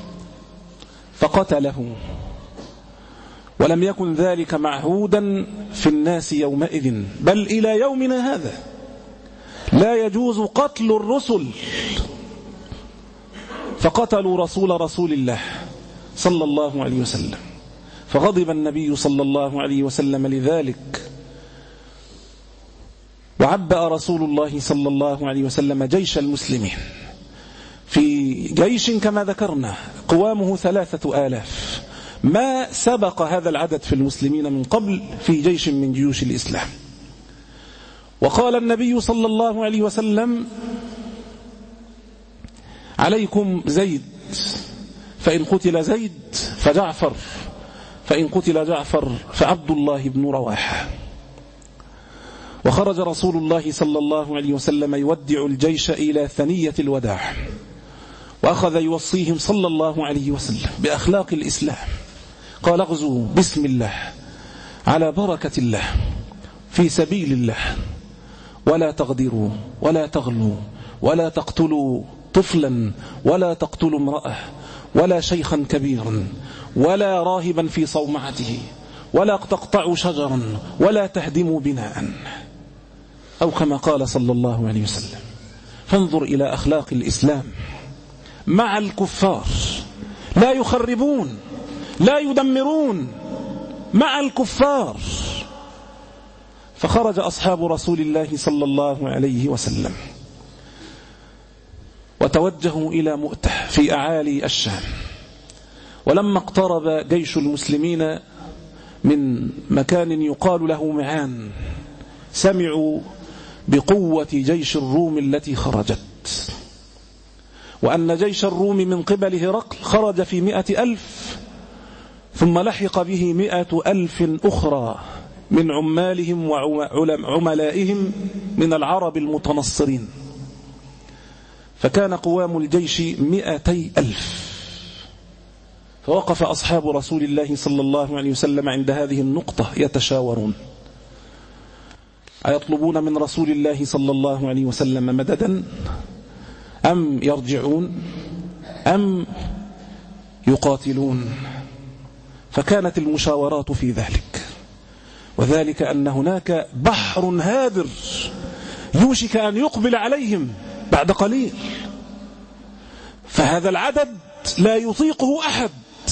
فقتله، ولم يكن ذلك معهودا في الناس يومئذ، بل إلى يومنا هذا لا يجوز قتل الرسل، فقتلوا رسول رسول الله صلى الله عليه وسلم، فغضب النبي صلى الله عليه وسلم لذلك، وعبأ رسول الله صلى الله عليه وسلم جيش المسلمين في جيش كما ذكرنا قوامه ثلاثة آلاف، ما سبق هذا العدد في المسلمين من قبل في جيش من جيوش الإسلام. وقال النبي صلى الله عليه وسلم: عليكم زيد، فإن قتل زيد فجعفر، فإن قتل جعفر فعبد الله بن رواحة. وخرج رسول الله صلى الله عليه وسلم يودع الجيش إلى ثنية الوداع، وأخذ يوصيهم صلى الله عليه وسلم بأخلاق الإسلام. قال: اغزوا بسم الله على بركة الله في سبيل الله، ولا تغدروا ولا تغلوا ولا تقتلوا طفلا ولا تقتلوا امرأة ولا شيخا كبيرا ولا راهبا في صومعته ولا تقطعوا شجرا ولا تهدموا بناء، أو كما قال صلى الله عليه وسلم. فانظر إلى أخلاق الإسلام مع الكفار، لا يخربون لا يدمرون مع الكفار. فخرج أصحاب رسول الله صلى الله عليه وسلم وتوجهوا إلى مؤتة في أعالي الشام. ولما اقترب جيش المسلمين من مكان يقال له معان سمعوا بقوة جيش الروم التي خرجت، وأن جيش الروم من قبل هرقل خرج في مئة ألف، ثم لحق به مئة ألف أخرى من عمالهم وعملائهم من العرب المتنصرين، فكان قوام الجيش مئتي ألف. فوقف أصحاب رسول الله صلى الله عليه وسلم عند هذه النقطة يتشاورون، أيطلبون من رسول الله صلى الله عليه وسلم مددا أم يرجعون أم يقاتلون؟ فكانت المشاورات في ذلك، وذلك أن هناك بحر هادر يوشك أن يقبل عليهم بعد قليل، فهذا العدد لا يطيقه أحد.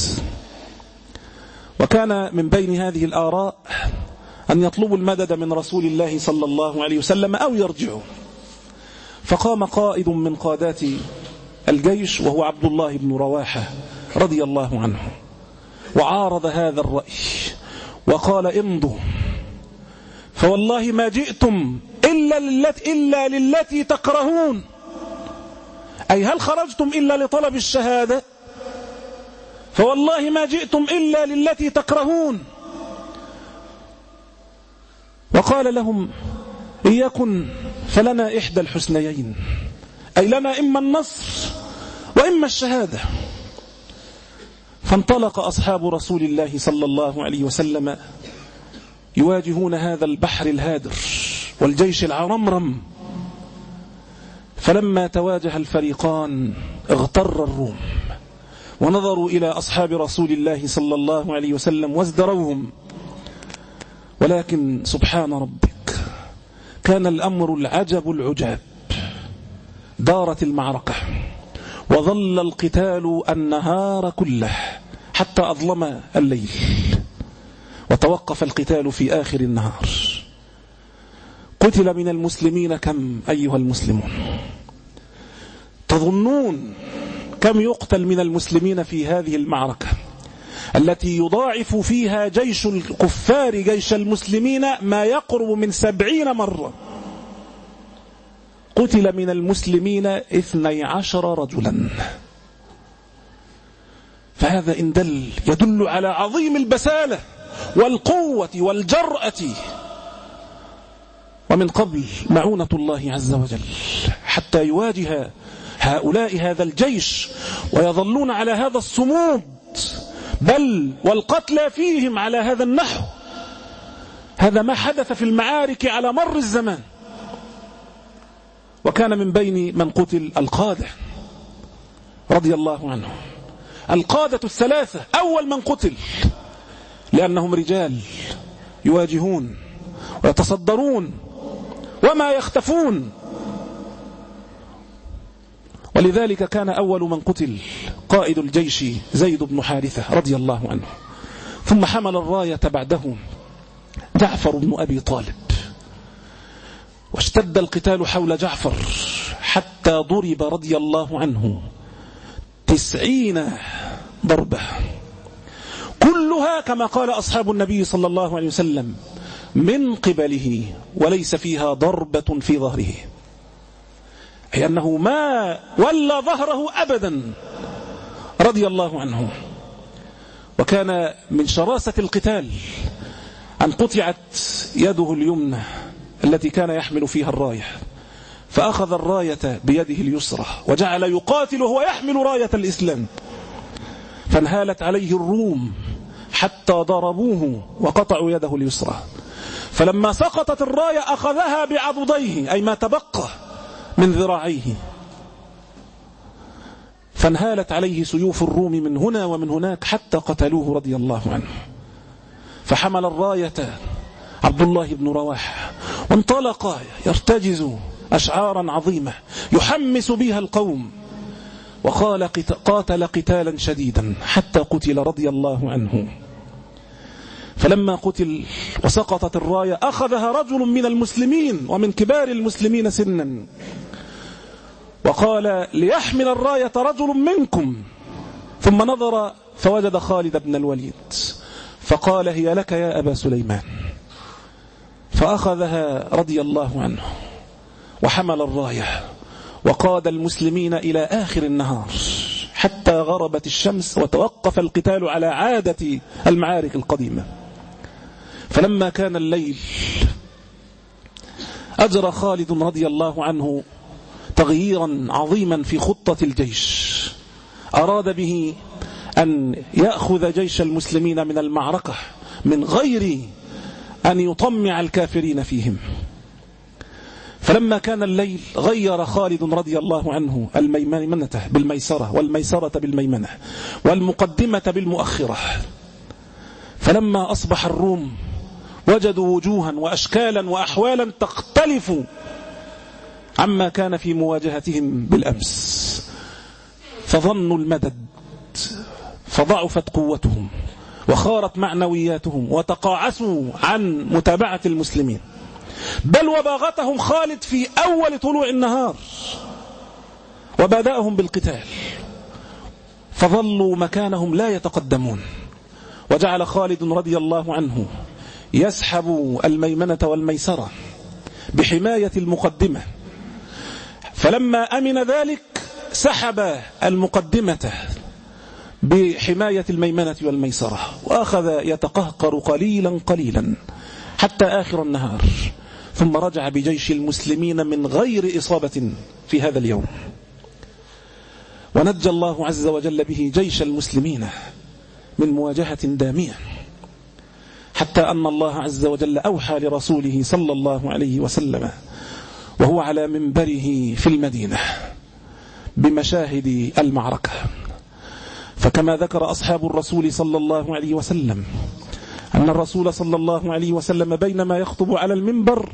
وكان من بين هذه الآراء أن يطلبوا المدد من رسول الله صلى الله عليه وسلم أو يرجعوا. فقام قائد من قادات الجيش وهو عبد الله بن رواحة رضي الله عنه وعارض هذا الرأي وقال: امضوا، فوالله ما جئتم إلا للتي, إلا للتي تكرهون، أي هل خرجتم إلا لطلب الشهادة؟ فوالله ما جئتم إلا للتي تكرهون. وقال لهم: إن يكن فلنا إحدى الحسنيين، أي لنا إما النصر وإما الشهادة. فانطلق أصحاب رسول الله صلى الله عليه وسلم يواجهون هذا البحر الهادر والجيش العرمرم. فلما تواجه الفريقان اغتر الروم ونظروا إلى أصحاب رسول الله صلى الله عليه وسلم وازدروهم. ولكن سبحان ربك كان الأمر العجب العجاب. دارت المعركة وظل القتال النهار كله حتى أظلم الليل، وتوقف القتال في آخر النهار. قتل من المسلمين كم أيها المسلمون؟ تظنون كم يقتل من المسلمين في هذه المعركة التي يضاعف فيها جيش الكفار جيش المسلمين ما يقرب من سبعين مرة؟ قتل من المسلمين اثني عشر رجلا. فهذا إن دل يدل على عظيم البسالة والقوة والجرأة، ومن قبل معونة الله عز وجل حتى يواجه هؤلاء هذا الجيش ويظلون على هذا الصمود، بل والقتلى فيهم على هذا النحو. هذا ما حدث في المعارك على مر الزمان. وكان من بين من قتل القادة رضي الله عنه، القادة الثلاثة أول من قتل، لأنهم رجال يواجهون ويتصدرون وما يختفون. ولذلك كان أول من قتل قائد الجيش زيد بن حارثة رضي الله عنه، ثم حمل الراية بعده جعفر بن أبي طالب، واشتد القتال حول جعفر حتى ضرب رضي الله عنه تسعين ضربة، كلها كما قال أصحاب النبي صلى الله عليه وسلم من قبله، وليس فيها ضربة في ظهره، أي أنه ما ولى ظهره أبدا رضي الله عنه. وكان من شراسة القتال أن قطعت يده اليمنى التي كان يحمل فيها الراية، فأخذ الراية بيده اليسرى وجعل يقاتل وهو يحمل راية الإسلام، فانهالت عليه الروم حتى ضربوه وقطعوا يده اليسرى. فلما سقطت الراية أخذها بعضديه، أي ما تبقى من ذراعيه، فانهالت عليه سيوف الروم من هنا ومن هناك حتى قتلوه رضي الله عنه. فحمل الراية عبد الله بن رواحة وانطلق يرتجز أشعارا عظيمة يحمس بها القوم، وقال قاتل قتالا شديدا حتى قتل رضي الله عنه. فلما قتل وسقطت الراية أخذها رجل من المسلمين ومن كبار المسلمين سنا وقال ليحمل الراية رجل منكم، ثم نظر فوجد خالد بن الوليد فقال هي لك يا أبا سليمان، فأخذها رضي الله عنه وحمل الراية وقاد المسلمين إلى آخر النهار حتى غربت الشمس وتوقف القتال على عادة المعارك القديمة. فلما كان الليل أجرى خالد رضي الله عنه تغييرا عظيما في خطة الجيش، أراد به أن يأخذ جيش المسلمين من المعركة من غير أن يطمع الكافرين فيهم. فلما كان الليل غير خالد رضي الله عنه الميمنة بالميسرة والميسرة بالميمنة والمقدمة بالمؤخرة. فلما أصبح الروم وجدوا وجوها وأشكالا وأحوالا تختلف عما كان في مواجهتهم بالأمس، فظنوا المدد فضعفت قوتهم وخارت معنوياتهم وتقاعسوا عن متابعة المسلمين، بل وباغتهم خالد في أول طلوع النهار وبدأهم بالقتال، فظلوا مكانهم لا يتقدمون. وجعل خالد رضي الله عنه يسحب الميمنة والميسرة بحماية المقدمة، فلما أمن ذلك سحب المقدمة بحماية الميمنة والميسرة وأخذ يتقهقر قليلا قليلا حتى آخر النهار، ثم رجع بجيش المسلمين من غير إصابة في هذا اليوم، ونجى الله عز وجل به جيش المسلمين من مواجهة دامية، حتى أن الله عز وجل أوحى لرسوله صلى الله عليه وسلم وهو على منبره في المدينة بمشاهد المعركة. فكما ذكر أصحاب الرسول صلى الله عليه وسلم أن الرسول صلى الله عليه وسلم بينما يخطب على المنبر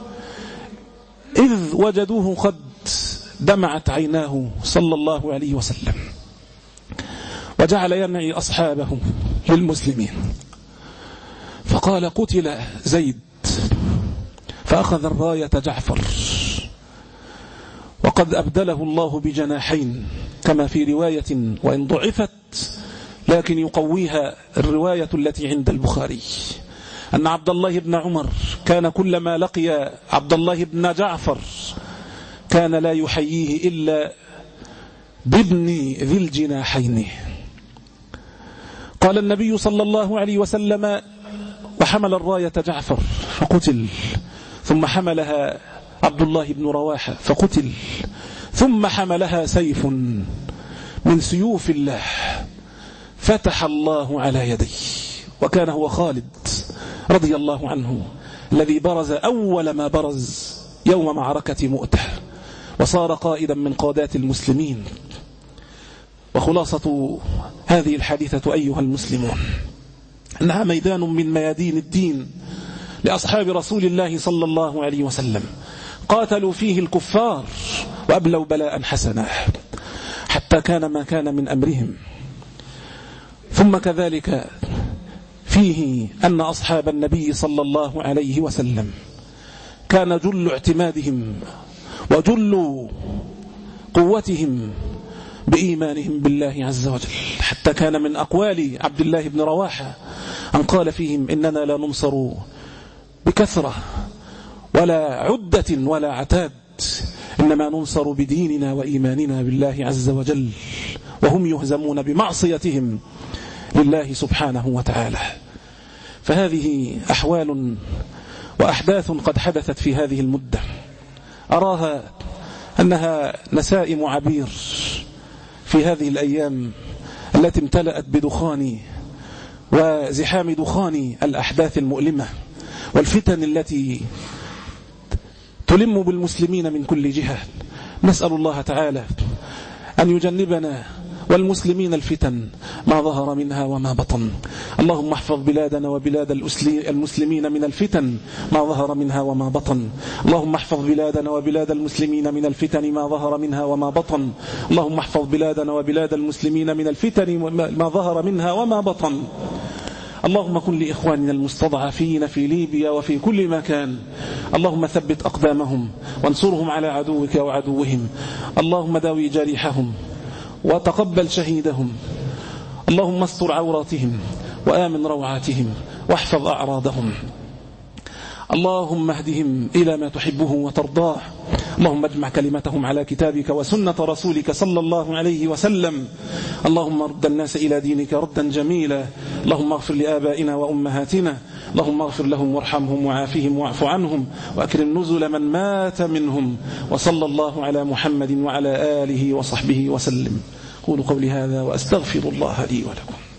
إذ وجدوه قد دمعت عيناه صلى الله عليه وسلم، وجعل ينعي أصحابه للمسلمين، فقال قتل زيد، فأخذ الراية جعفر، وقد أبدله الله بجناحين كما في رواية وإن ضعفت لكن يقويها الرواية التي عند البخاري أن عبد الله بن عمر كان كلما لقي عبد الله بن جعفر كان لا يحييه إلا بابن ذي الجناحين. قال النبي صلى الله عليه وسلم وحمل الراية جعفر فقتل، ثم حملها عبد الله بن رواحة فقتل، ثم حملها سيف من سيوف الله فتح الله على يديه، وكان هو خالد رضي الله عنه الذي برز أول ما برز يوم معركة مؤتة وصار قائدا من قادات المسلمين. وخلاصة هذه الحادثة أيها المسلمون أنها ميدان من ميادين الدين لأصحاب رسول الله صلى الله عليه وسلم، قاتلوا فيه الكفار وأبلوا بلاء حسنا حتى كان ما كان من أمرهم. ثم كذلك فيه أن أصحاب النبي صلى الله عليه وسلم كان جل اعتمادهم وجل قوتهم بإيمانهم بالله عز وجل، حتى كان من أقوال عبد الله بن رواحة أن قال فيهم إننا لا ننصر بكثرة ولا عدة ولا عتاد، إنما ننصر بديننا وإيماننا بالله عز وجل، وهم يهزمون بمعصيتهم لله سبحانه وتعالى. فهذه أحوال وأحداث قد حدثت في هذه المدة أراها أنها نسائم عبير في هذه الأيام التي امتلأت بدخان وزحام دخان الأحداث المؤلمة والفتن التي تلم بالمسلمين من كل جهة، نسأل الله تعالى أن يجنبنا والمسلمين الفتن ما ظهر منها وما بطن. اللهم احفظ بلادنا وبلاد المسلمين من الفتن ما ظهر منها وما بطن. اللهم احفظ بلادنا وبلاد المسلمين من الفتن ما ظهر منها وما بطن. اللهم احفظ بلادنا وبلاد المسلمين من الفتن ما ظهر منها وما بطن. اللهم كن لإخواننا المستضعفين في ليبيا وفي كل مكان. اللهم ثبت أقدامهم وانصرهم على عدوك وعدوهم. اللهم داوي جريحهم وتقبل شهيدهم. اللهم استر عوراتهم وآمن روعاتهم واحفظ أعراضهم. اللهم اهدهم إلى ما تحبه وترضاه. اللهم اجمع كلمتهم على كتابك وسنة رسولك صلى الله عليه وسلم. اللهم رد الناس إلى دينك ردا جميلا. اللهم اغفر لآبائنا وأمهاتنا. اللهم اغفر لهم وارحمهم وعافهم واعف عنهم وأكرم نزل من مات منهم. وصلى الله على محمد وعلى آله وصحبه وسلم. قولوا قولي هذا وأستغفر الله لي ولكم.